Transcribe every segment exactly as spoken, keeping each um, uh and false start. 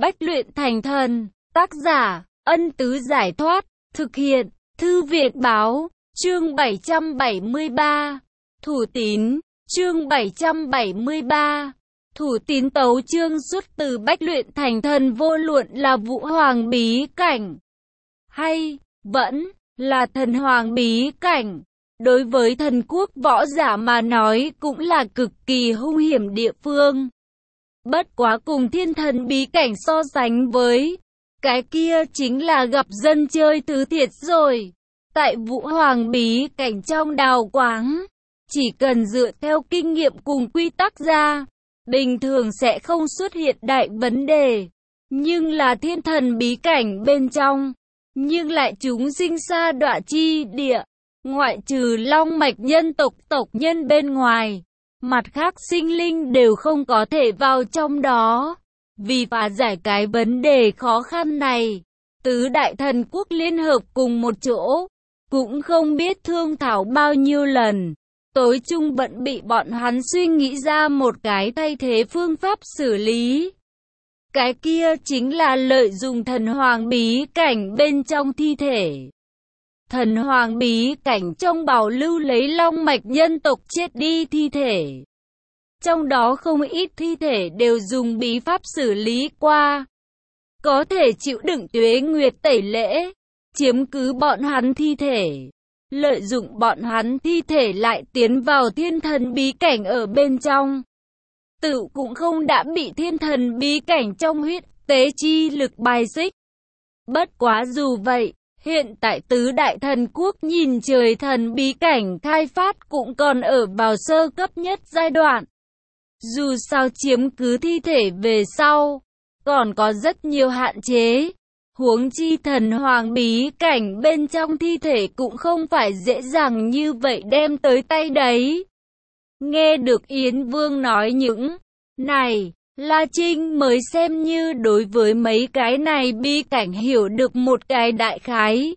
Bách luyện thành thần, tác giả, Ân Tứ Giải Thoát, thực hiện, Thư Viện Báo, chương bảy trăm bảy mươi ba, Thủ Tín, chương bảy trăm bảy mươi ba, Thủ Tín tấu chương xuất từ Bách luyện thành thần, vô luận là Vũ Hoàng bí cảnh, hay, vẫn, là Thần Hoàng bí cảnh. Đối với thần quốc võ giả mà nói cũng là cực kỳ hung hiểm địa phương. Bất quá cùng thiên thần bí cảnh so sánh với, cái kia chính là gặp dân chơi thứ thiệt rồi. Tại Vũ Hoàng bí cảnh trong đào quáng, chỉ cần dựa theo kinh nghiệm cùng quy tắc ra, bình thường sẽ không xuất hiện đại vấn đề. Nhưng là thiên thần bí cảnh bên trong, nhưng lại chúng sinh sa đọa chi địa. Ngoại trừ long mạch nhân tộc tộc nhân bên ngoài, mặt khác sinh linh đều không có thể vào trong đó. Vì phá giải cái vấn đề khó khăn này, tứ đại thần quốc liên hợp cùng một chỗ, cũng không biết thương thảo bao nhiêu lần. Tối chung vẫn bị bọn hắn suy nghĩ ra một cái thay thế phương pháp xử lý. Cái kia chính là lợi dụng thần hoàng bí cảnh bên trong thi thể. Thần hoàng bí cảnh trong bảo lưu lấy long mạch nhân tộc chết đi thi thể. Trong đó không ít thi thể đều dùng bí pháp xử lý qua. Có thể chịu đựng tuế nguyệt tẩy lễ, chiếm cứ bọn hắn thi thể. Lợi dụng bọn hắn thi thể lại tiến vào thiên thần bí cảnh ở bên trong. Tự cũng không đã bị thiên thần bí cảnh trong huyết tế chi lực bài xích. Bất quá dù vậy, hiện tại tứ đại thần quốc nhìn trời thần bí cảnh khai phát cũng còn ở vào sơ cấp nhất giai đoạn. Dù sao chiếm cứ thi thể về sau, còn có rất nhiều hạn chế. Huống chi thần hoàng bí cảnh bên trong thi thể cũng không phải dễ dàng như vậy đem tới tay đấy. Nghe được Yến Vương nói những này, La Trinh mới xem như đối với mấy cái này bí cảnh hiểu được một cái đại khái.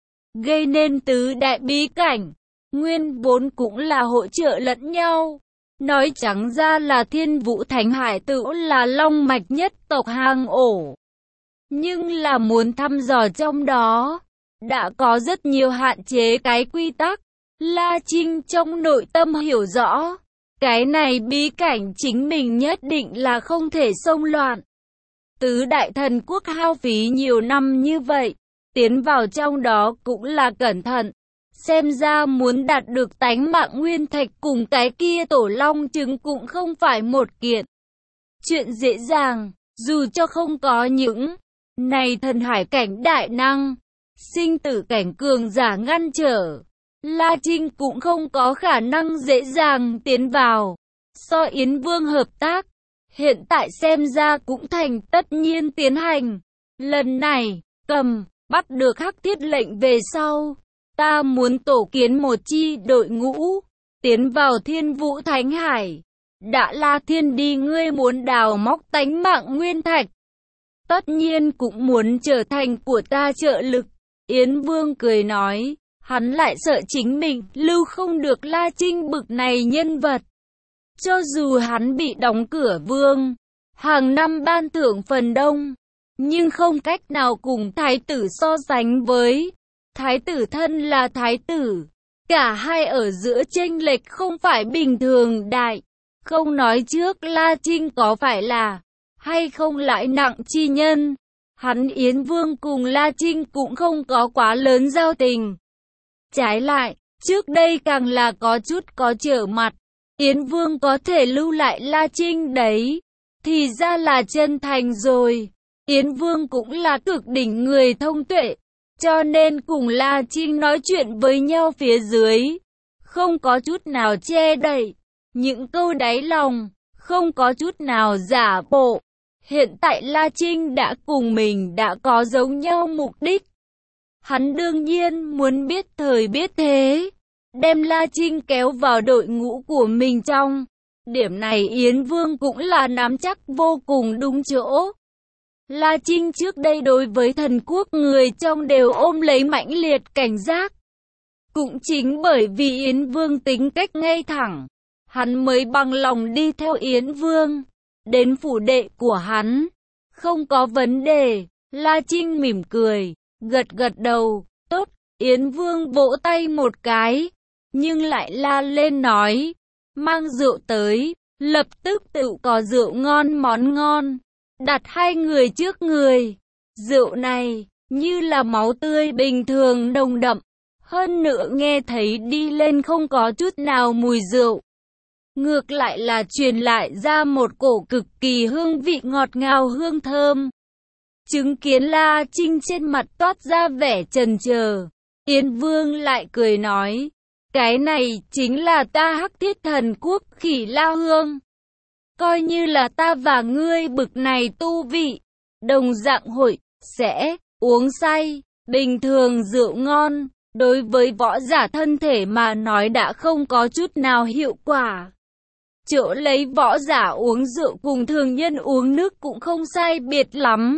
Gây nên tứ đại bí cảnh, nguyên vốn cũng là hỗ trợ lẫn nhau. Nói trắng ra là Thiên Vũ Thánh Hải Tử là long mạch nhất tộc hang ổ. Nhưng là muốn thăm dò trong đó, đã có rất nhiều hạn chế cái quy tắc. La Trinh trong nội tâm hiểu rõ, cái này bí cảnh chính mình nhất định là không thể xông loạn. Tứ đại thần quốc hao phí nhiều năm như vậy, tiến vào trong đó cũng là cẩn thận. Xem ra muốn đạt được tánh mạng nguyên thạch cùng cái kia tổ long trứng cũng không phải một kiện chuyện dễ dàng. Dù cho không có những này thần hải cảnh đại năng, sinh tử cảnh cường giả ngăn trở, La Trinh cũng không có khả năng dễ dàng tiến vào. So Yến Vương hợp tác, hiện tại xem ra cũng thành tất nhiên tiến hành. Lần này, cầm, bắt được Hắc Thiết lệnh về sau, ta muốn tổ kiến một chi đội ngũ, tiến vào Thiên Vũ Thánh Hải. Đã La Thiên đi ngươi muốn đào móc tánh mạng nguyên thạch, tất nhiên cũng muốn trở thành của ta trợ lực. Yến Vương cười nói, hắn lại sợ chính mình lưu không được La Trinh bực này nhân vật. Cho dù hắn bị đóng cửa vương, hàng năm ban thưởng phần đông, nhưng không cách nào cùng thái tử so sánh với. Thái tử thân là thái tử, cả hai ở giữa chênh lệch không phải bình thường đại. Không nói trước La Trinh có phải là hay không lãi nặng chi nhân, hắn Yến Vương cùng La Trinh cũng không có quá lớn giao tình. Trái lại, trước đây càng là có chút có trở mặt. Yến Vương có thể lưu lại La Trinh đấy, thì ra là chân thành rồi. Yến Vương cũng là cực đỉnh người thông tuệ, cho nên cùng La Trinh nói chuyện với nhau phía dưới, không có chút nào che đậy, những câu đáy lòng, không có chút nào giả bộ. Hiện tại La Trinh đã cùng mình đã có giống nhau mục đích. Hắn đương nhiên muốn biết thời biết thế, đem La Trinh kéo vào đội ngũ của mình trong. Điểm này Yến Vương cũng là nắm chắc vô cùng đúng chỗ. La Trinh trước đây đối với thần quốc người trong đều ôm lấy mãnh liệt cảnh giác. Cũng chính bởi vì Yến Vương tính cách ngay thẳng, hắn mới bằng lòng đi theo Yến Vương. Đến phủ đệ của hắn, Không có vấn đề. La Trinh mỉm cười, gật gật đầu, tốt. Yến Vương vỗ tay một cái, nhưng lại la lên nói, mang rượu tới. Lập tức tự có rượu ngon món ngon, đặt hai người trước người. Rượu này, như là máu tươi bình thường nồng đậm, hơn nữa nghe thấy đi lên không có chút nào mùi rượu. Ngược lại là truyền lại ra một cổ cực kỳ hương vị ngọt ngào hương thơm. Chứng kiến La Trinh trên mặt toát ra vẻ chần chờ, Yến Vương lại cười nói, cái này chính là ta Hắc Thiết Thần Quốc Khỉ La Hương. Coi như là ta và ngươi bực này tu vị, đồng dạng hội, sẽ, uống say. Bình thường rượu ngon, đối với võ giả thân thể mà nói đã không có chút nào hiệu quả. Chỗ lấy võ giả uống rượu cùng thường nhân uống nước cũng không sai biệt lắm.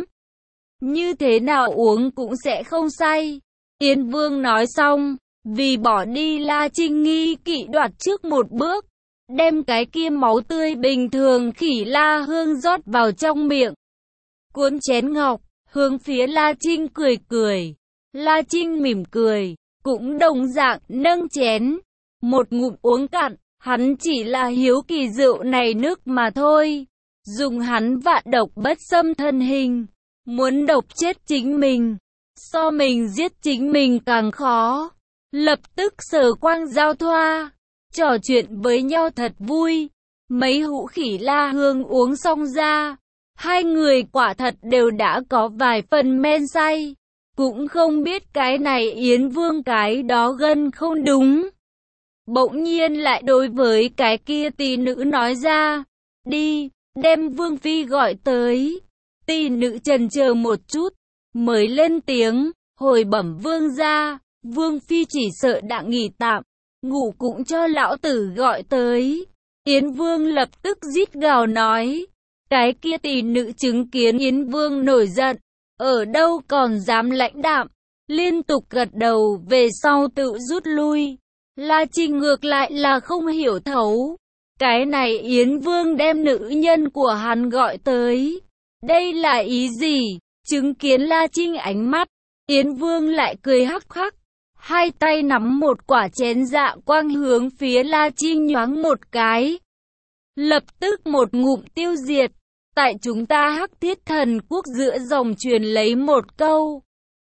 Như thế nào uống cũng sẽ không say. Yến Vương nói xong, vì bỏ đi La Trinh nghi kỵ đoạt trước một bước, đem cái kia máu tươi bình thường khỉ La Hương rót vào trong miệng. Cuốn chén ngọc, hướng phía La Trinh cười cười. La Trinh mỉm cười, cũng đồng dạng nâng chén. Một ngụm uống cạn, hắn chỉ là hiếu kỳ rượu này nước mà thôi. Dùng hắn vạn độc bất xâm thân hình, muốn độc chết chính mình, so mình giết chính mình càng khó. Lập tức sở quang giao thoa, trò chuyện với nhau thật vui. Mấy hũ khỉ La Hương uống xong ra, hai người quả thật đều đã có vài phần men say. Cũng không biết cái này Yến Vương cái đó gân không đúng. Bỗng nhiên lại đối với cái kia tỷ nữ nói ra, đi, đem Vương Phi gọi tới. Tỷ nữ chần chờ một chút, mới lên tiếng, hồi bẩm Vương gia, Vương Phi chỉ sợ đã nghỉ tạm, ngủ cũng cho lão tử gọi tới. Yến Vương lập tức rít gào nói, cái kia tỷ nữ chứng kiến Yến Vương nổi giận, ở đâu còn dám lãnh đạm, liên tục gật đầu về sau tự rút lui. La Trinh ngược lại là không hiểu thấu, cái này Yến Vương đem nữ nhân của hắn gọi tới, đây là ý gì? Chứng kiến La Trinh ánh mắt, Yến Vương lại cười hắc hắc, hai tay nắm một quả chén dạ quang hướng phía La Trinh nhoáng một cái, lập tức một ngụm tiêu diệt. Tại chúng ta Hắc Thiết Thần Quốc giữa dòng truyền lấy một câu,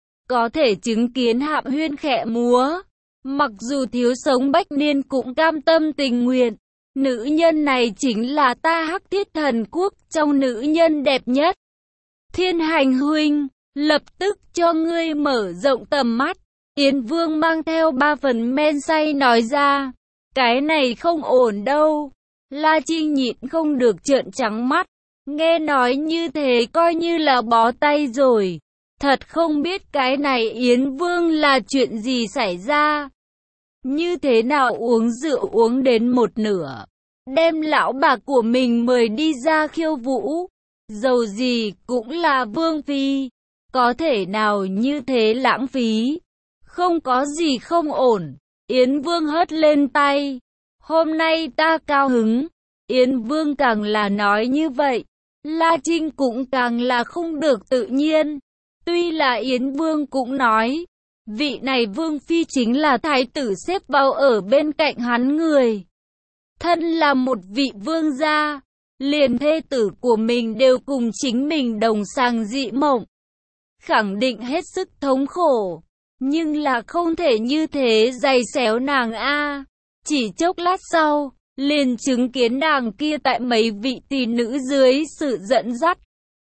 có thể chứng kiến Hạm Huyên khẽ múa, mặc dù thiếu sống bách niên cũng cam tâm tình nguyện. Nữ nhân này chính là ta Hắc Thiết Thần Quốc trong nữ nhân đẹp nhất. Thiên Hành huynh, lập tức cho ngươi mở rộng tầm mắt. Yến Vương mang theo ba phần men say nói ra, cái này không ổn đâu. La Trinh nhịn không được trợn trắng mắt, nghe nói như thế coi như là bó tay rồi. Thật không biết cái này Yến Vương là chuyện gì xảy ra. Như thế nào uống rượu uống đến một nửa, đem lão bà của mình mời đi ra khiêu vũ. Dầu gì cũng là Vương Phi, có thể nào như thế lãng phí. Không có gì không ổn. Yến Vương hất lên tay, hôm nay ta cao hứng. Yến Vương càng là nói như vậy, La Trinh cũng càng là không được tự nhiên. Tuy là Yến Vương cũng nói, vị này Vương Phi chính là thái tử xếp vào ở bên cạnh hắn người. Thân là một vị vương gia, liền thê tử của mình đều cùng chính mình đồng sàng dị mộng. Khẳng định hết sức thống khổ, nhưng là không thể như thế giày xéo nàng a. Chỉ chốc lát sau, liền chứng kiến nàng kia tại mấy vị tỷ nữ dưới sự dẫn dắt,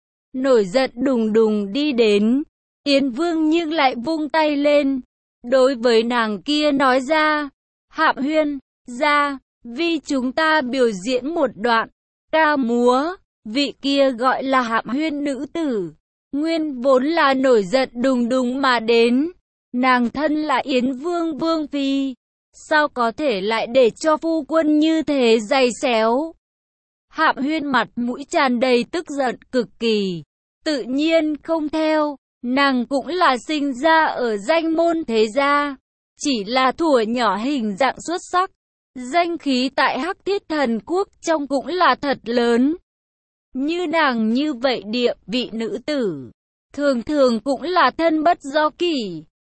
nổi giận đùng đùng đi đến. Yến Vương nhưng lại vung tay lên, đối với nàng kia nói ra, Hạm Huyên, ra, vì chúng ta biểu diễn một đoạn ca múa. Vị kia gọi là Hạm Huyên nữ tử, nguyên vốn là nổi giận đùng đùng mà đến. Nàng thân là Yến Vương Vương Phi, sao có thể lại để cho phu quân như thế giày xéo. Hạm Huyên mặt mũi tràn đầy tức giận cực kỳ, tự nhiên không theo. Nàng cũng là sinh ra ở danh môn thế gia, chỉ là thuở nhỏ hình dạng xuất sắc, danh khí tại Hắc Thiết Thần Quốc trong cũng là thật lớn. Như nàng như vậy địa vị nữ tử, thường thường cũng là thân bất do kỷ.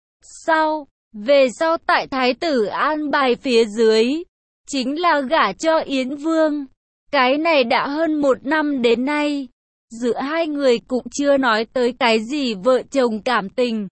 Sau, về sau tại thái tử an bài phía dưới, chính là gả cho Yến Vương. Cái này đã hơn một năm đến nay, giữa hai người cũng chưa nói tới cái gì vợ chồng cảm tình.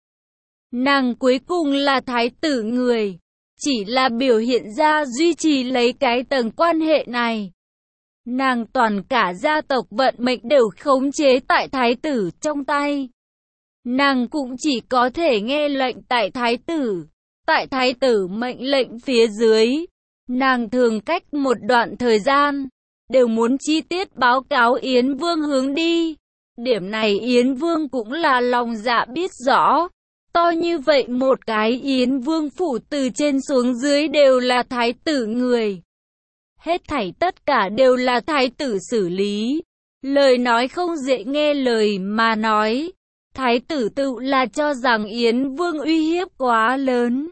Nàng cuối cùng là thái tử người, chỉ là biểu hiện ra duy trì lấy cái tầng quan hệ này. Nàng toàn cả gia tộc vận mệnh đều khống chế tại thái tử trong tay. Nàng cũng chỉ có thể nghe lệnh tại thái tử. Tại thái tử mệnh lệnh phía dưới, nàng thường cách một đoạn thời gian, đều muốn chi tiết báo cáo Yến Vương hướng đi. Điểm này Yến Vương cũng là lòng dạ biết rõ. To như vậy một cái Yến Vương phủ từ trên xuống dưới đều là thái tử người. Hết thảy tất cả đều là thái tử xử lý. Lời nói không dễ nghe lời mà nói. Thái tử tự là cho rằng Yến Vương uy hiếp quá lớn.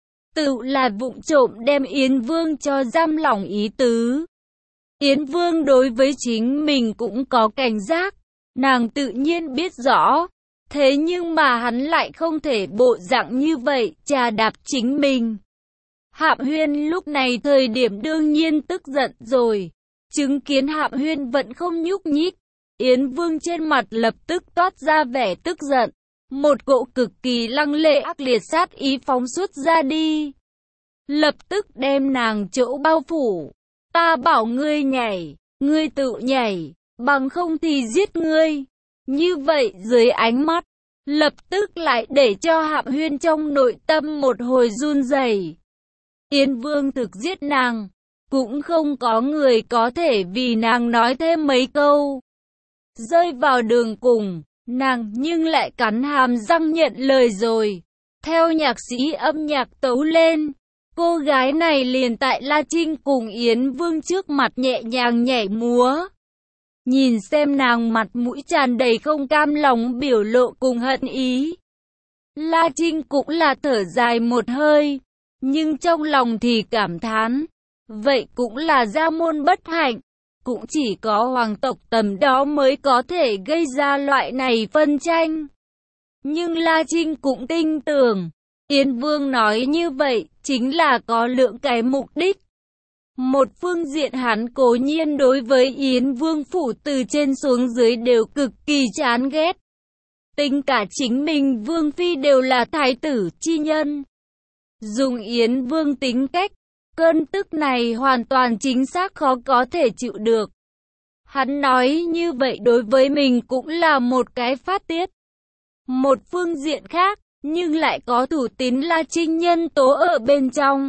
Tự là vụng trộm đem Yến Vương cho giam lỏng ý tứ. Yến Vương đối với chính mình cũng có cảnh giác. Nàng tự nhiên biết rõ. Thế nhưng mà hắn lại không thể bộ dạng như vậy, chà đạp chính mình. Hạm Huyên lúc này thời điểm đương nhiên tức giận rồi. Chứng kiến Hạm Huyên vẫn không nhúc nhích. Yến Vương trên mặt lập tức toát ra vẻ tức giận. Một cỗ cực kỳ lăng lệ ác liệt sát ý phóng xuất ra đi. Lập tức đem nàng chỗ bao phủ. Ta bảo ngươi nhảy, ngươi tự nhảy, bằng không thì giết ngươi. Như vậy dưới ánh mắt, lập tức lại để cho Hạm Huyên trong nội tâm một hồi run rẩy. Yến Vương thực giết nàng, cũng không có người có thể vì nàng nói thêm mấy câu. Rơi vào đường cùng, nàng nhưng lại cắn hàm răng nhận lời rồi. Theo nhạc sĩ âm nhạc tấu lên, cô gái này liền tại La Trinh cùng Yến Vương trước mặt nhẹ nhàng nhảy múa. Nhìn xem nàng mặt mũi tràn đầy không cam lòng biểu lộ cùng hận ý. La Trinh cũng là thở dài một hơi, nhưng trong lòng thì cảm thán. Vậy cũng là gia môn bất hạnh, cũng chỉ có hoàng tộc tầm đó mới có thể gây ra loại này phân tranh. Nhưng La Trinh cũng tin tưởng, Yến Vương nói như vậy chính là có lượng cái mục đích. Một phương diện hắn cố nhiên đối với Yến Vương phủ từ trên xuống dưới đều cực kỳ chán ghét. Tính cả chính mình Vương Phi đều là thái tử chi nhân. Dùng Yến Vương tính cách, cơn tức này hoàn toàn chính xác khó có thể chịu được. Hắn nói như vậy đối với mình cũng là một cái phát tiết. Một phương diện khác, nhưng lại có thủ tín La Trinh nhân tố ở bên trong.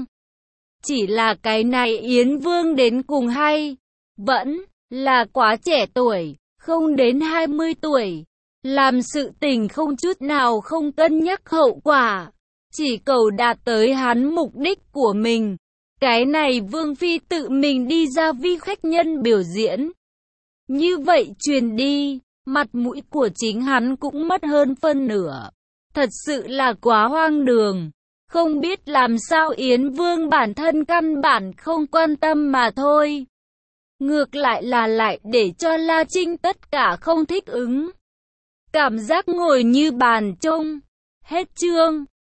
Chỉ là cái này Yến Vương đến cùng hay, vẫn là quá trẻ tuổi, không đến hai mươi tuổi. Làm sự tình không chút nào không cân nhắc hậu quả, chỉ cầu đạt tới hắn mục đích của mình. Cái này Vương Phi tự mình đi ra vi khách nhân biểu diễn. Như vậy truyền đi, mặt mũi của chính hắn cũng mất hơn phân nửa. Thật sự là quá hoang đường. Không biết làm sao Yến Vương bản thân căn bản không quan tâm mà thôi. Ngược lại là lại để cho La Trinh tất cả không thích ứng. Cảm giác ngồi như bàn trông. Hết chương.